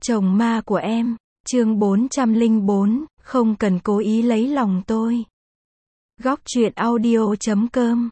Chồng ma của em, chương 404, không cần cố ý lấy lòng tôi. Góc truyện audio.com.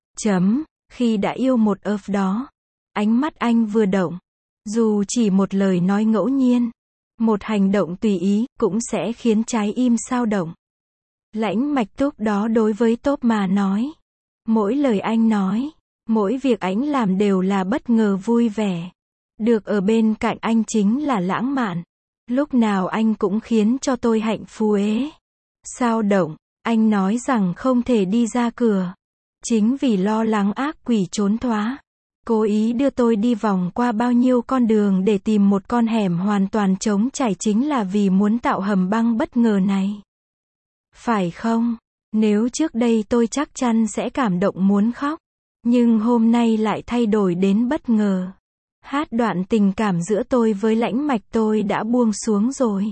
Khi đã yêu một đó, ánh mắt anh vừa động. Dù chỉ một lời nói ngẫu nhiên, một hành động tùy ý, cũng sẽ khiến trái im xao động. Lãnh Mạch Túc đó đối với Top mà nói. Mỗi lời anh nói, mỗi việc anh làm đều là bất ngờ vui vẻ. Được ở bên cạnh anh chính là lãng mạn. Lúc nào anh cũng khiến cho tôi hạnh phúc sao động. Anh nói rằng không thể đi ra cửa. Chính vì lo lắng ác quỷ trốn thoát. Cố ý đưa tôi đi vòng qua bao nhiêu con đường để tìm một con hẻm hoàn toàn trống trải chính là vì muốn tạo hầm băng bất ngờ này. Phải không? Nếu trước đây tôi chắc chắn sẽ cảm động muốn khóc. Nhưng hôm nay lại thay đổi đến bất ngờ. Hát đoạn tình cảm giữa tôi với Lãnh Mạch tôi đã buông xuống rồi.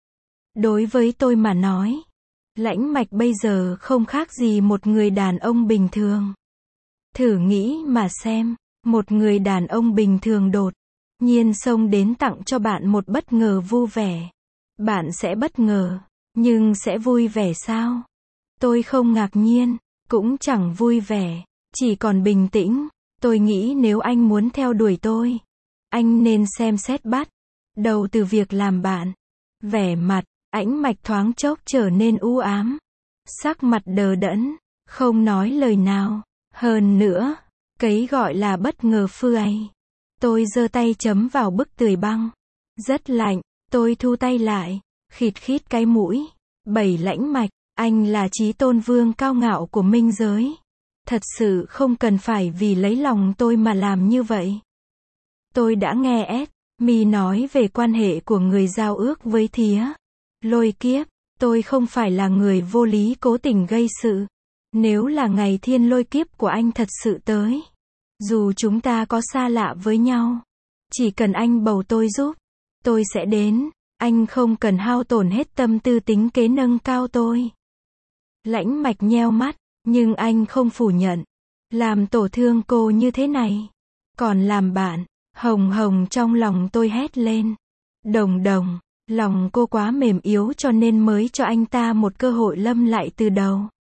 Đối với tôi mà nói, Lãnh Mạch bây giờ không khác gì một người đàn ông bình thường. Thử nghĩ mà xem, một người đàn ông bình thường đột nhiên xông đến tặng cho bạn một bất ngờ vui vẻ. Bạn sẽ bất ngờ, nhưng sẽ vui vẻ sao? Tôi không ngạc nhiên, cũng chẳng vui vẻ, chỉ còn bình tĩnh. Tôi nghĩ nếu anh muốn theo đuổi tôi, anh nên xem xét bắt đầu từ việc làm bạn. Vẻ mặt Lãnh Mạch thoáng chốc trở nên u ám, sắc mặt đờ đẫn, không nói lời nào. Hơn nữa, cái gọi là bất ngờ ấy. Tôi giơ tay chấm vào bức tường băng. Rất lạnh, tôi thu tay lại, khịt khít cái mũi. Lãnh Mạch, anh là chí tôn vương cao ngạo của minh giới. Thật sự không cần phải vì lấy lòng tôi mà làm như vậy. Tôi đã nghe Mi nói về quan hệ của người giao ước với thía Lôi Kiếp. Tôi không phải là người vô lý cố tình gây sự. Nếu là ngày thiên lôi kiếp của anh thật sự tới, dù chúng ta có xa lạ với nhau, chỉ cần anh bầu tôi giúp, tôi sẽ đến. Anh không cần hao tổn hết tâm tư tính kế nâng cao tôi. Lãnh Mạch nheo mắt, nhưng anh không phủ nhận. Làm tổn thương cô như thế này, còn làm bạn. Hồng Hồng trong lòng tôi hét lên. Đồng Đồng, lòng cô quá mềm yếu cho nên mới cho anh ta một cơ hội lâm lại từ đầu.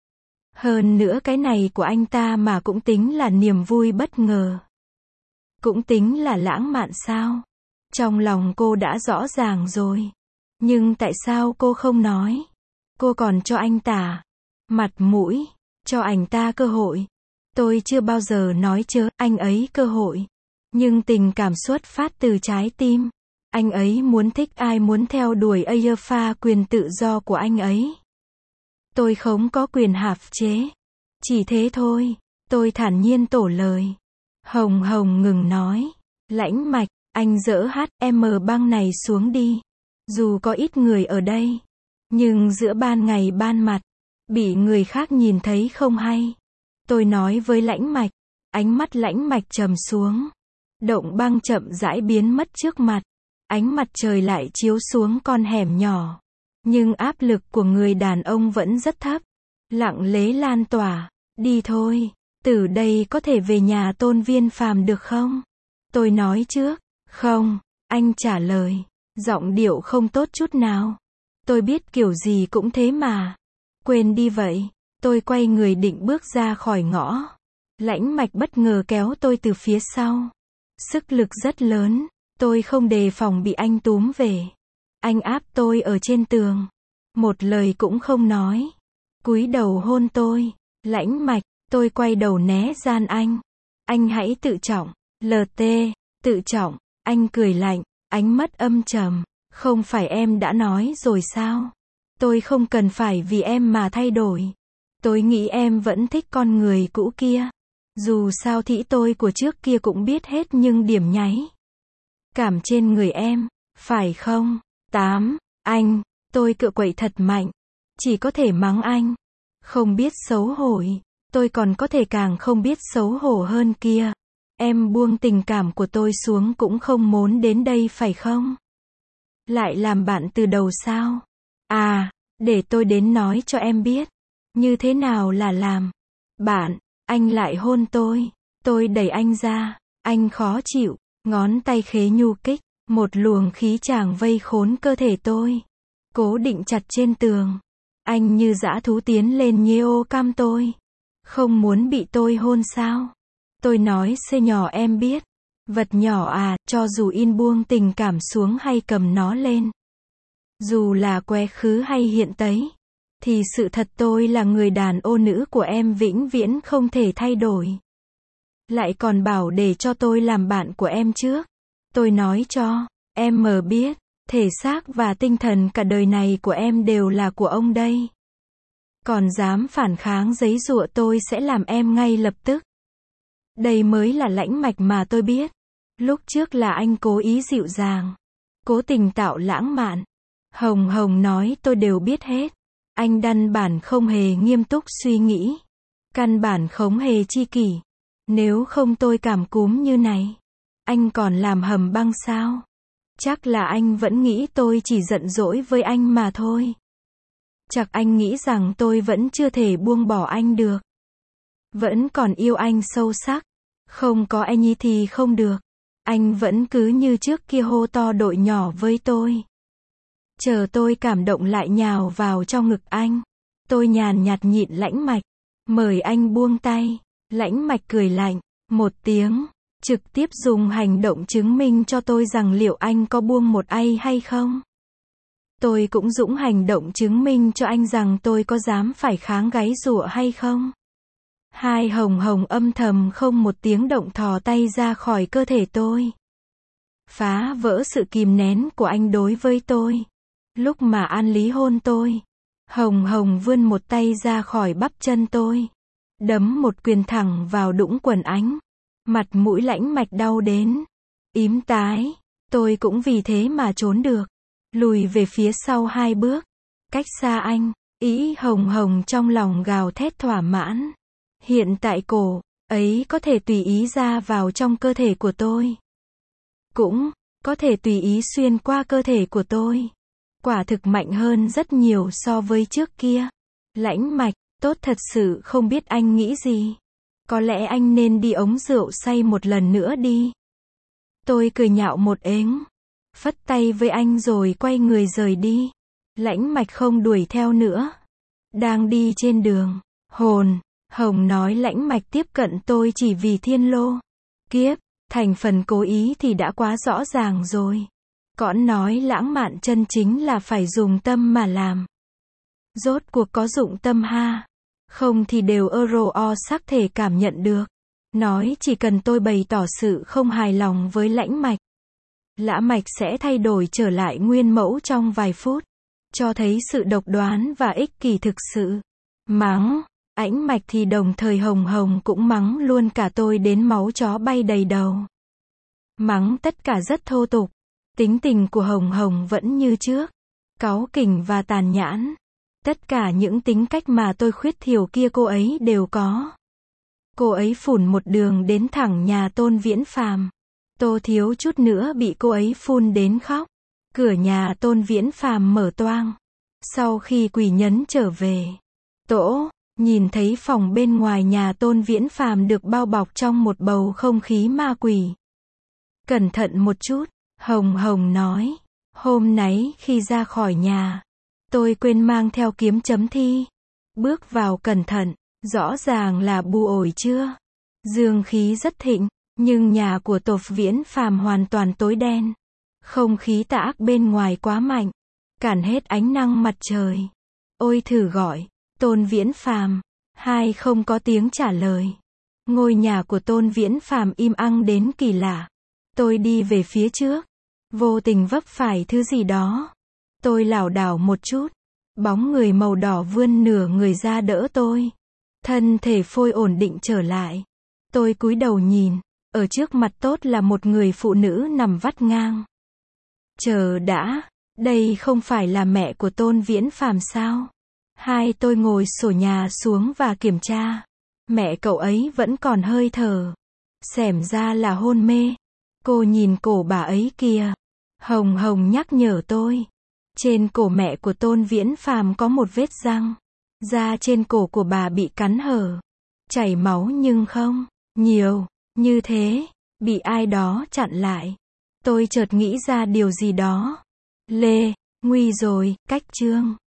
Hơn nữa cái này của anh ta mà cũng tính là niềm vui bất ngờ. Cũng tính là lãng mạn sao? Trong lòng cô đã rõ ràng rồi. Nhưng tại sao cô không nói? Cô còn cho anh ta mặt mũi, cho anh ta cơ hội. Tôi chưa bao giờ nói chớ anh ấy cơ hội. Nhưng tình cảm xuất phát từ trái tim. Anh ấy muốn thích ai muốn theo đuổi pha quyền tự do của anh ấy. Tôi không có quyền hạn chế. Chỉ thế thôi. Tôi thản nhiên tổ lời. Hồng Hồng ngừng nói. Lãnh Mạch, anh dỡ băng này xuống đi. Dù có ít người ở đây, nhưng giữa ban ngày ban mặt, bị người khác nhìn thấy không hay. Tôi nói với Lãnh Mạch. Ánh mắt Lãnh Mạch trầm xuống. Động băng chậm rãi biến mất trước mặt. Ánh mặt trời lại chiếu xuống con hẻm nhỏ. Nhưng áp lực của người đàn ông vẫn rất thấp. Lặng lẽ lan tỏa. Đi thôi. Từ đây có thể về nhà Tôn Viên Phàm được không? Tôi nói trước. Không. Anh trả lời. Giọng điệu không tốt chút nào. Tôi biết kiểu gì cũng thế mà. Quên đi vậy. Tôi quay người định bước ra khỏi ngõ. Lãnh Mạch bất ngờ kéo tôi từ phía sau. Sức lực rất lớn. Tôi không đề phòng bị anh túm về. Anh áp tôi ở trên tường. Một lời cũng không nói. Cúi đầu hôn tôi. Lãnh Mạch, tôi quay đầu né gian anh. Anh hãy tự trọng. LT, tự trọng. Anh cười lạnh, ánh mắt âm trầm. Không phải em đã nói rồi sao? Tôi không cần phải vì em mà thay đổi. Tôi nghĩ em vẫn thích con người cũ kia. Dù sao thì tôi của trước kia cũng biết hết nhưng điểm nháy cảm trên người em, phải không? Anh, tôi cựa quậy thật mạnh. Chỉ có thể mắng anh. Không biết xấu hổ. Tôi còn có thể càng không biết xấu hổ hơn kia. Em buông tình cảm của tôi xuống cũng không muốn đến đây phải không? Lại làm bạn từ đầu sao? À, để tôi đến nói cho em biết. Như thế nào là làm bạn? Anh lại hôn tôi. Tôi đẩy anh ra. Anh khó chịu. Ngón tay khế nhu kích. Một luồng khí chàng vây khốn cơ thể tôi, cố định chặt trên tường. Anh như dã thú tiến lên nhêu cam tôi. Không muốn bị tôi hôn sao? Tôi nói xê nhỏ em biết. Vật nhỏ à, cho dù in buông tình cảm xuống hay cầm nó lên. Dù là quá khứ hay hiện tấy. Thì sự thật tôi là người đàn ô nữ của em vĩnh viễn không thể thay đổi. Lại còn bảo để cho tôi làm bạn của em trước. Tôi nói cho em mờ biết, thể xác và tinh thần cả đời này của em đều là của ông đây. Còn dám phản kháng giấy giụa tôi sẽ làm em ngay lập tức. Đây mới là lãnh mạch mà tôi biết. Lúc trước là anh cố ý dịu dàng, cố tình tạo lãng mạn. Hồng Hồng nói tôi đều biết hết. Anh căn bản không hề nghiêm túc suy nghĩ. Căn bản không hề chi kỷ. Nếu không tôi cảm cúm như này, anh còn làm hầm băng sao? Chắc là anh vẫn nghĩ tôi chỉ giận dỗi với anh mà thôi. Chắc anh nghĩ rằng tôi vẫn chưa thể buông bỏ anh được. Vẫn còn yêu anh sâu sắc. Không có anh ý thì không được. Anh vẫn cứ như trước kia hô to đội nhỏ với tôi. Chờ tôi cảm động lại nhào vào trong ngực anh. Tôi nhàn nhạt nhịn lãnh mạch. Mời anh buông tay. Lãnh mạch cười lạnh một tiếng. Trực tiếp dùng hành động chứng minh cho tôi rằng liệu anh có buông một ai hay không. Tôi cũng dũng hành động chứng minh cho anh rằng tôi có dám phải kháng gáy giụa hay không. Hai Hồng Hồng âm thầm không một tiếng động thò tay ra khỏi cơ thể tôi. Phá vỡ sự kìm nén của anh đối với tôi. Lúc mà An Lý hôn tôi, Hồng Hồng vươn một tay ra khỏi bắp chân tôi. Đấm một quyền thẳng vào đũng quần anh. Mặt mũi lãnh mạch đau đến ím tái. Tôi cũng vì thế mà trốn được. Lùi về phía sau 2 bước. Cách xa anh. Ý Hồng Hồng trong lòng gào thét thỏa mãn. Hiện tại cổ ấy có thể tùy ý ra vào trong cơ thể của tôi. Cũng có thể tùy ý xuyên qua cơ thể của tôi. Quả thực mạnh hơn rất nhiều so với trước kia. Lãnh mạch, tốt thật sự không biết anh nghĩ gì. Có lẽ anh nên đi ống rượu say một lần nữa đi. Tôi cười nhạo một ếng. Phất tay với anh rồi quay người rời đi. Lãnh mạch không đuổi theo nữa. Đang đi trên đường. Hồng nói lãnh mạch tiếp cận tôi chỉ vì thiên lô. Kiếp, thành phần cố ý thì đã quá rõ ràng rồi. Cõn nói lãng mạn chân chính là phải dùng tâm mà làm. Rốt cuộc có dụng tâm ha. Không thì đều o sắc thể cảm nhận được. Nói chỉ cần tôi bày tỏ sự không hài lòng với lãnh mạch. Lã mạch sẽ thay đổi trở lại nguyên mẫu trong vài phút. Cho thấy sự độc đoán và ích kỷ thực sự. Mắng. Lãnh mạch thì đồng thời Hồng Hồng cũng mắng luôn cả tôi đến máu chó bay đầy đầu. Mắng tất cả rất thô tục. Tính tình của Hồng Hồng vẫn như trước. Cáu kỉnh và tàn nhẫn. Tất cả những tính cách mà tôi khuyết thiểu kia cô ấy đều có. Cô ấy phủn một đường đến thẳng nhà Tôn Viễn Phàm. Tôi thiếu chút nữa bị cô ấy phun đến khóc. Cửa nhà Tôn Viễn Phàm mở toang. Sau khi quỷ nhấn trở về, Tổ nhìn thấy phòng bên ngoài nhà Tôn Viễn Phàm được bao bọc trong một bầu không khí ma quỷ. Cẩn thận một chút, Hồng Hồng nói. Hôm nãy khi ra khỏi nhà, tôi quên mang theo kiếm chấm thi. Bước vào cẩn thận, rõ ràng là bù ổi chưa. Dương khí rất thịnh, nhưng nhà của Tôn Viễn Phàm hoàn toàn tối đen. Không khí tà ác bên ngoài quá mạnh, cản hết ánh năng mặt trời. Ôi thử gọi, Tôn Viễn Phàm. Hai không có tiếng trả lời. Ngôi nhà của Tôn Viễn Phàm im ắng đến kỳ lạ. Tôi đi về phía trước, vô tình vấp phải thứ gì đó. Tôi lảo đảo một chút, bóng người màu đỏ vươn nửa người ra đỡ tôi. Thân thể phôi ổn định trở lại. Tôi cúi đầu nhìn, ở trước mặt tốt là một người phụ nữ nằm vắt ngang. Chờ đã, đây không phải là mẹ của Tôn Viễn Phàm sao? Hai tôi ngồi xổm nhà xuống và kiểm tra. Mẹ cậu ấy vẫn còn hơi thở. Xem ra là hôn mê. Cô nhìn cổ bà ấy kìa. Hồng Hồng nhắc nhở tôi. Trên cổ mẹ của Tôn Viễn Phàm có một vết răng. Da trên cổ của bà bị cắn hở. Chảy máu nhưng không nhiều như thế. Bị ai đó chặn lại. Tôi chợt nghĩ ra điều gì đó. Lê, nguy rồi, cách chương.